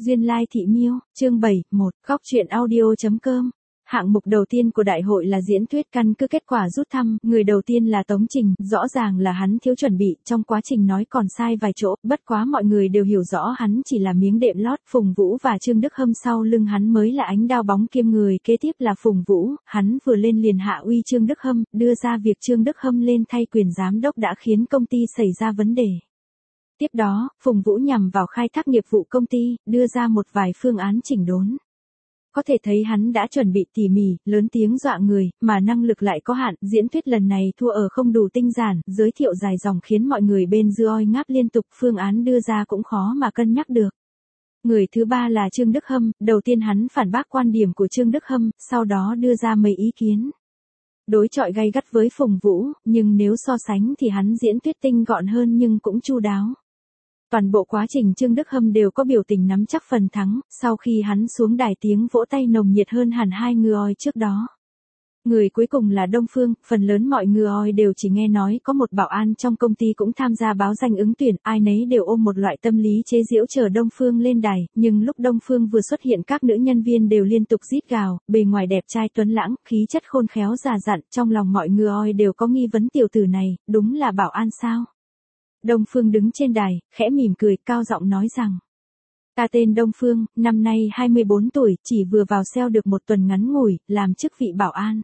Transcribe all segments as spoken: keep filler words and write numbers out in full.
Duyên Lai Thị Miêu, chương bảy, một, góc truyện audio.com. Hạng mục đầu tiên của đại hội là diễn thuyết căn cứ kết quả rút thăm, người đầu tiên là Tống Trình, rõ ràng là hắn thiếu chuẩn bị, trong quá trình nói còn sai vài chỗ, bất quá mọi người đều hiểu rõ hắn chỉ là miếng đệm lót, Phùng Vũ và Trương Đức Hâm sau lưng hắn mới là ánh đao bóng kiêm người kế tiếp là Phùng Vũ, hắn vừa lên liền hạ uy Trương Đức Hâm, đưa ra việc Trương Đức Hâm lên thay quyền giám đốc đã khiến công ty xảy ra vấn đề. Tiếp đó, Phùng Vũ nhằm vào khai thác nghiệp vụ công ty, đưa ra một vài phương án chỉnh đốn. Có thể thấy hắn đã chuẩn bị tỉ mỉ, lớn tiếng dọa người, mà năng lực lại có hạn, diễn thuyết lần này thua ở không đủ tinh giản, giới thiệu dài dòng khiến mọi người bên dưa oi ngáp liên tục, phương án đưa ra cũng khó mà cân nhắc được. Người thứ ba là Trương Đức Hâm, đầu tiên hắn phản bác quan điểm của Trương Đức Hâm, sau đó đưa ra mấy ý kiến. Đối chọi gay gắt với Phùng Vũ, nhưng nếu so sánh thì hắn diễn thuyết tinh gọn hơn nhưng cũng chu đáo. Toàn bộ quá trình Trương Đức Hâm đều có biểu tình nắm chắc phần thắng, sau khi hắn xuống đài tiếng vỗ tay nồng nhiệt hơn hẳn hai ngư oi trước đó. Người cuối cùng là Đông Phương, phần lớn mọi ngư oi đều chỉ nghe nói có một bảo an trong công ty cũng tham gia báo danh ứng tuyển, ai nấy đều ôm một loại tâm lý chế giễu chờ Đông Phương lên đài, nhưng lúc Đông Phương vừa xuất hiện các nữ nhân viên đều liên tục rít gào, bề ngoài đẹp trai tuấn lãng, khí chất khôn khéo già dặn, trong lòng mọi ngư oi đều có nghi vấn tiểu tử này, đúng là bảo an sao? Đông Phương đứng trên đài, khẽ mỉm cười, cao giọng nói rằng: Ta tên Đông Phương, năm nay hai mươi bốn tuổi, chỉ vừa vào xeo được một tuần ngắn ngủi, làm chức vị bảo an.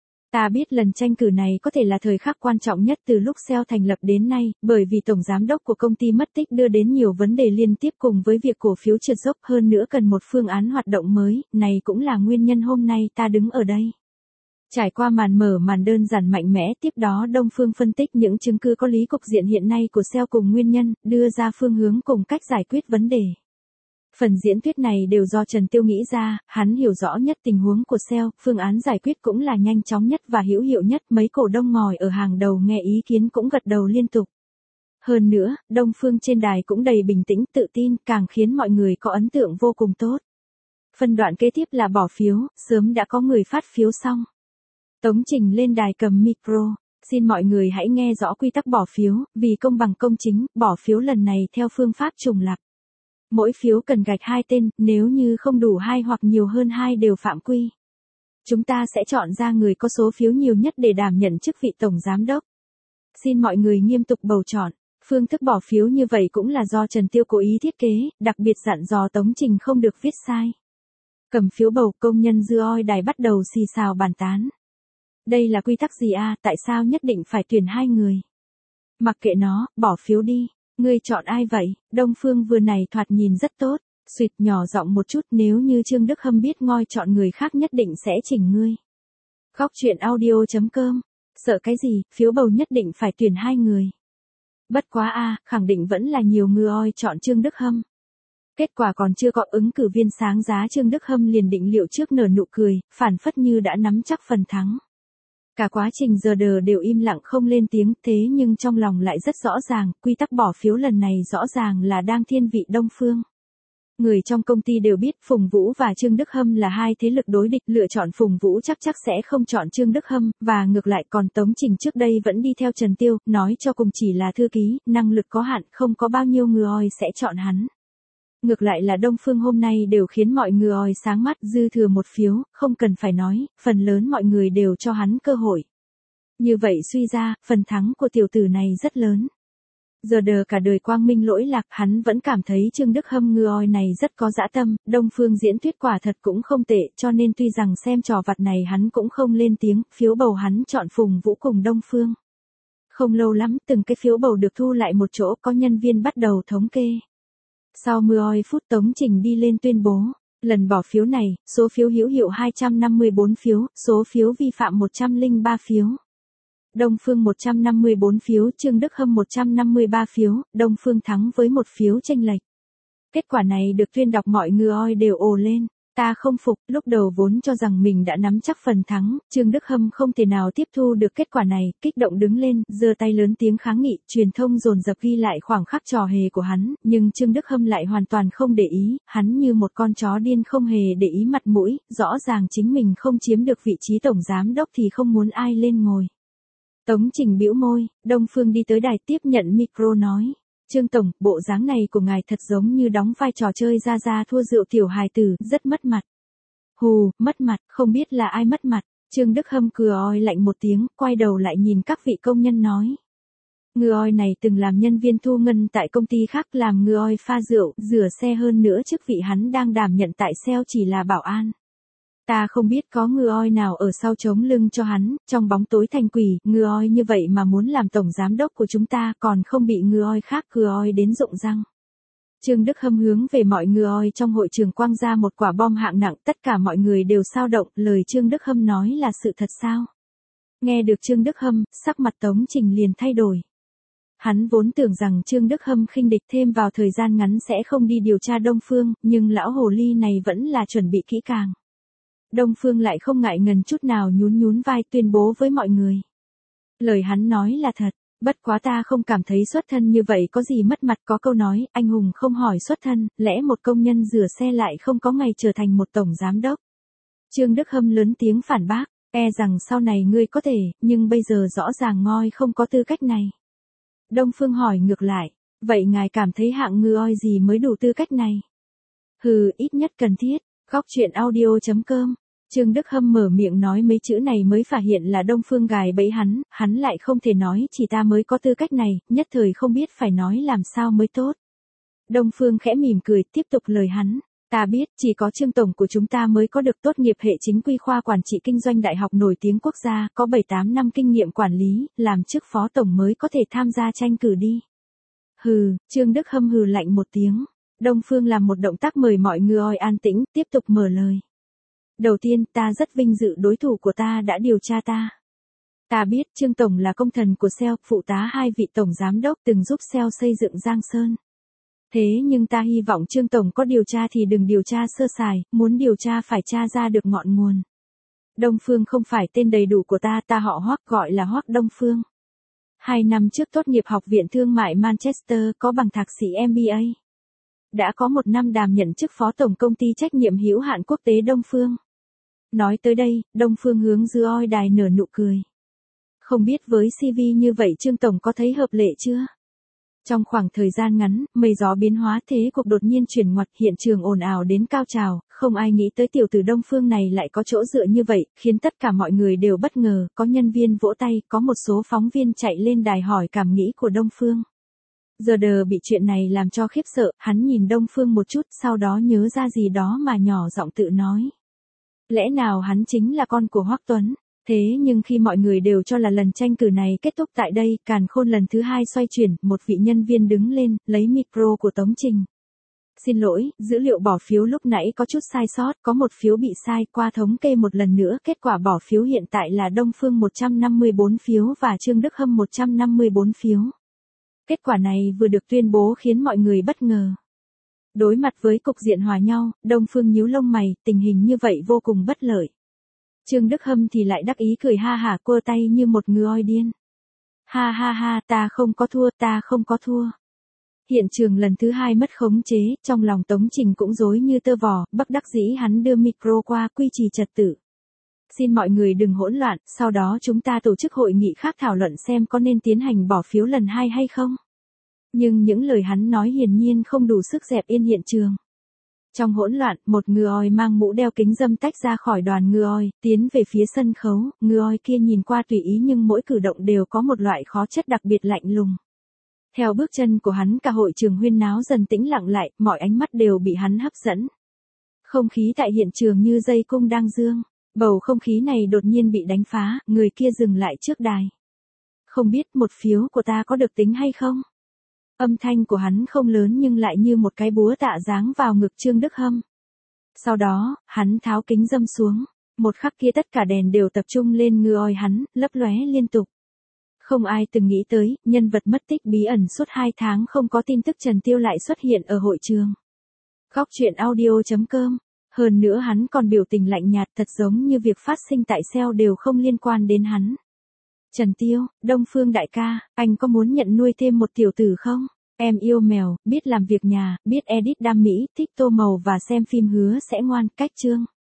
Ta biết lần tranh cử này có thể là thời khắc quan trọng nhất từ lúc xeo thành lập đến nay, bởi vì tổng giám đốc của công ty mất tích đưa đến nhiều vấn đề liên tiếp cùng với việc cổ phiếu trượt dốc, hơn nữa cần một phương án hoạt động mới, này cũng là nguyên nhân hôm nay ta đứng ở đây. Trải qua màn mở màn đơn giản mạnh mẽ, tiếp đó Đông Phương phân tích những chứng cứ có lý cục diện hiện nay của xeo cùng nguyên nhân, đưa ra phương hướng cùng cách giải quyết vấn đề. Phần diễn thuyết này đều do Trần Tiêu nghĩ ra, hắn hiểu rõ nhất tình huống của xeo, phương án giải quyết cũng là nhanh chóng nhất và hữu hiệu nhất, mấy cổ đông ngồi ở hàng đầu nghe ý kiến cũng gật đầu liên tục. Hơn nữa, Đông Phương trên đài cũng đầy bình tĩnh tự tin, càng khiến mọi người có ấn tượng vô cùng tốt. Phân đoạn kế tiếp là bỏ phiếu, sớm đã có người phát phiếu xong. Tống Trình lên đài cầm micro, xin mọi người hãy nghe rõ quy tắc bỏ phiếu, vì công bằng công chính, bỏ phiếu lần này theo phương pháp trùng lặp. Mỗi phiếu cần gạch hai tên, nếu như không đủ hai hoặc nhiều hơn hai đều phạm quy. Chúng ta sẽ chọn ra người có số phiếu nhiều nhất để đảm nhận chức vị tổng giám đốc. Xin mọi người nghiêm túc bầu chọn. Phương thức bỏ phiếu như vậy cũng là do Trần Tiêu cố ý thiết kế, đặc biệt dặn dò Tống Trình không được viết sai. Cầm phiếu bầu, công nhân dưa oi đài bắt đầu xì xào bàn tán. Đây là quy tắc gì à, tại sao nhất định phải tuyển hai người? Mặc kệ nó, bỏ phiếu đi. Ngươi chọn ai vậy? Đông Phương vừa này thoạt nhìn rất tốt. Xuyệt nhỏ giọng một chút, nếu như Trương Đức Hâm biết ngoi chọn người khác nhất định sẽ chỉnh ngươi. Góc truyện audio.com. Sợ cái gì, phiếu bầu nhất định phải tuyển hai người. Bất quá a, à, khẳng định vẫn là nhiều ngư oi chọn Trương Đức Hâm. Kết quả còn chưa có ứng cử viên sáng giá Trương Đức Hâm liền định liệu trước nở nụ cười, phản phất như đã nắm chắc phần thắng. Cả quá trình giờ đờ đều im lặng không lên tiếng, thế nhưng trong lòng lại rất rõ ràng, quy tắc bỏ phiếu lần này rõ ràng là đang thiên vị Đông Phương. Người trong công ty đều biết Phùng Vũ và Trương Đức Hâm là hai thế lực đối địch, lựa chọn Phùng Vũ chắc chắc sẽ không chọn Trương Đức Hâm, và ngược lại còn Tống Trình trước đây vẫn đi theo Trần Tiêu, nói cho cùng chỉ là thư ký, năng lực có hạn, không có bao nhiêu người oi sẽ chọn hắn. Ngược lại là Đông Phương hôm nay đều khiến mọi người oi sáng mắt, dư thừa một phiếu, không cần phải nói, phần lớn mọi người đều cho hắn cơ hội. Như vậy suy ra, phần thắng của tiểu tử này rất lớn. Giờ đờ cả đời quang minh lỗi lạc, hắn vẫn cảm thấy Trương Đức Hâm ngư oi này rất có dã tâm, Đông Phương diễn thuyết quả thật cũng không tệ, cho nên tuy rằng xem trò vặt này hắn cũng không lên tiếng, phiếu bầu hắn chọn Phùng Vũ cùng Đông Phương. Không lâu lắm, từng cái phiếu bầu được thu lại một chỗ, có nhân viên bắt đầu thống kê. Sau mười oi phút Tống Trình đi lên tuyên bố, lần bỏ phiếu này, số phiếu hữu hiệu hai trăm năm mươi bốn phiếu, số phiếu vi phạm một trăm lẻ ba phiếu. Đông Phương một trăm năm mươi bốn phiếu, Trương Đức Hâm một trăm năm mươi ba phiếu, Đông Phương thắng với một phiếu chênh lệch. Kết quả này được tuyên đọc mọi ngư oi đều ồ lên. Ta không phục, lúc đầu vốn cho rằng mình đã nắm chắc phần thắng, Trương Đức Hâm không thể nào tiếp thu được kết quả này, kích động đứng lên, giơ tay lớn tiếng kháng nghị, truyền thông dồn dập ghi lại khoảng khắc trò hề của hắn, nhưng Trương Đức Hâm lại hoàn toàn không để ý, hắn như một con chó điên không hề để ý mặt mũi, rõ ràng chính mình không chiếm được vị trí tổng giám đốc thì không muốn ai lên ngồi. Tống Trình bĩu môi, Đông Phương đi tới đài tiếp nhận micro nói. Trương Tổng, bộ dáng này của ngài thật giống như đóng vai trò chơi ra ra thua rượu tiểu hài tử, rất mất mặt. Hù, mất mặt, không biết là ai mất mặt. Trương Đức Hâm cười oi lạnh một tiếng, quay đầu lại nhìn các vị công nhân nói. Ngư oi này từng làm nhân viên thu ngân tại công ty khác, làm ngư oi pha rượu, rửa xe, hơn nữa chức vị hắn đang đảm nhận tại sale chỉ là bảo an. Ta không biết có ngư oi nào ở sau chống lưng cho hắn, trong bóng tối thành quỷ, ngư oi như vậy mà muốn làm tổng giám đốc của chúng ta, còn không bị ngư oi khác cười oi đến rụng răng. Trương Đức Hâm hướng về mọi ngư oi trong hội trường quăng ra một quả bom hạng nặng, tất cả mọi người đều xao động, lời Trương Đức Hâm nói là sự thật sao? Nghe được Trương Đức Hâm, sắc mặt Tống Trình liền thay đổi. Hắn vốn tưởng rằng Trương Đức Hâm khinh địch thêm vào thời gian ngắn sẽ không đi điều tra Đông Phương, nhưng lão hồ ly này vẫn là chuẩn bị kỹ càng. Đông Phương lại không ngại ngần chút nào nhún nhún vai tuyên bố với mọi người. Lời hắn nói là thật, bất quá ta không cảm thấy xuất thân như vậy có gì mất mặt, có câu nói, anh hùng không hỏi xuất thân, lẽ một công nhân rửa xe lại không có ngày trở thành một tổng giám đốc. Trương Đức Hâm lớn tiếng phản bác, e rằng sau này ngươi có thể, nhưng bây giờ rõ ràng ngoi không có tư cách này. Đông Phương hỏi ngược lại, vậy ngài cảm thấy hạng ngư oi gì mới đủ tư cách này? Hừ, ít nhất cần thiết. Góc chuyện audio chấm com. Trương Đức Hâm mở miệng nói mấy chữ này mới phát hiện là Đông Phương gài bẫy hắn, hắn lại không thể nói chỉ ta mới có tư cách này, nhất thời không biết phải nói làm sao mới tốt. Đông Phương khẽ mỉm cười, tiếp tục lời hắn. Ta biết, chỉ có Trương Tổng của chúng ta mới có được tốt nghiệp hệ chính quy khoa quản trị kinh doanh đại học nổi tiếng quốc gia, có bảy tám năm kinh nghiệm quản lý, làm chức phó tổng mới có thể tham gia tranh cử đi. Hừ, Trương Đức Hâm hừ lạnh một tiếng. Đông Phương làm một động tác mời mọi người oi an tĩnh, tiếp tục mở lời. Đầu tiên, ta rất vinh dự đối thủ của ta đã điều tra ta. Ta biết Trương Tổng là công thần của sale, phụ tá hai vị tổng giám đốc từng giúp sale xây dựng Giang Sơn. Thế nhưng ta hy vọng Trương Tổng có điều tra thì đừng điều tra sơ sài, muốn điều tra phải tra ra được ngọn nguồn. Đông Phương không phải tên đầy đủ của ta, ta họ Hoắc, gọi là Hoắc Đông Phương. Hai năm trước tốt nghiệp Học viện Thương mại Manchester, có bằng thạc sĩ em bê a. Đã có một năm đảm nhận chức phó tổng công ty trách nhiệm hữu hạn quốc tế Đông Phương. Nói tới đây, Đông Phương hướng dư oi đài nở nụ cười. Không biết với xê vê như vậy Trương Tổng có thấy hợp lệ chưa? Trong khoảng thời gian ngắn, mây gió biến hóa, thế cuộc đột nhiên chuyển ngoặt, hiện trường ồn ào đến cao trào, không ai nghĩ tới tiểu tử Đông Phương này lại có chỗ dựa như vậy, khiến tất cả mọi người đều bất ngờ, có nhân viên vỗ tay, có một số phóng viên chạy lên đài hỏi cảm nghĩ của Đông Phương. Giờ đờ bị chuyện này làm cho khiếp sợ, hắn nhìn Đông Phương một chút, sau đó nhớ ra gì đó mà nhỏ giọng tự nói. Lẽ nào hắn chính là con của Hoắc Tuấn? Thế nhưng khi mọi người đều cho là lần tranh cử này kết thúc tại đây, càn khôn lần thứ hai xoay chuyển, một vị nhân viên đứng lên, lấy micro của Tống Trình. Xin lỗi, dữ liệu bỏ phiếu lúc nãy có chút sai sót, có một phiếu bị sai, qua thống kê một lần nữa, kết quả bỏ phiếu hiện tại là Đông Phương một trăm năm mươi tư phiếu và Trương Đức Hâm một trăm năm mươi tư phiếu. Kết quả này vừa được tuyên bố khiến mọi người bất ngờ. Đối mặt với cục diện hòa nhau, Đông Phương nhíu lông mày, tình hình như vậy vô cùng bất lợi. Trương Đức Hâm thì lại đắc ý cười ha hả, quơ tay như một người oi điên. Ha ha ha, ta không có thua, ta không có thua. Hiện trường lần thứ hai mất khống chế, trong lòng Tống Trình cũng rối như tơ vò, bất đắc dĩ hắn đưa micro qua, quy trì trật tự. Xin mọi người đừng hỗn loạn, sau đó chúng ta tổ chức hội nghị khác thảo luận xem có nên tiến hành bỏ phiếu lần hai hay không. Nhưng những lời hắn nói hiển nhiên không đủ sức dẹp yên hiện trường. Trong hỗn loạn, một ngư oi mang mũ đeo kính râm tách ra khỏi đoàn ngư oi, tiến về phía sân khấu, ngư oi kia nhìn qua tùy ý nhưng mỗi cử động đều có một loại khó chất đặc biệt lạnh lùng. Theo bước chân của hắn cả hội trường huyên náo dần tĩnh lặng lại, mọi ánh mắt đều bị hắn hấp dẫn. Không khí tại hiện trường như dây cung đang dương, bầu không khí này đột nhiên bị đánh phá, người kia dừng lại trước đài. Không biết một phiếu của ta có được tính hay không? Âm thanh của hắn không lớn nhưng lại như một cái búa tạ giáng vào ngực Trương Đức Hâm. Sau đó, hắn tháo kính râm xuống, một khắc kia tất cả đèn đều tập trung lên ngư oi hắn, lấp lóe liên tục. Không ai từng nghĩ tới, nhân vật mất tích bí ẩn suốt hai tháng không có tin tức Trần Tiêu lại xuất hiện ở hội trường. Góc chuyện audio chấm com. Hơn nữa hắn còn biểu tình lạnh nhạt, thật giống như việc phát sinh tại sale đều không liên quan đến hắn. Trần Tiêu, Đông Phương đại ca, anh có muốn nhận nuôi thêm một tiểu tử không? Em yêu mèo, biết làm việc nhà, biết edit đam mỹ, thích tô màu và xem phim hứa sẽ ngoan, cách chương.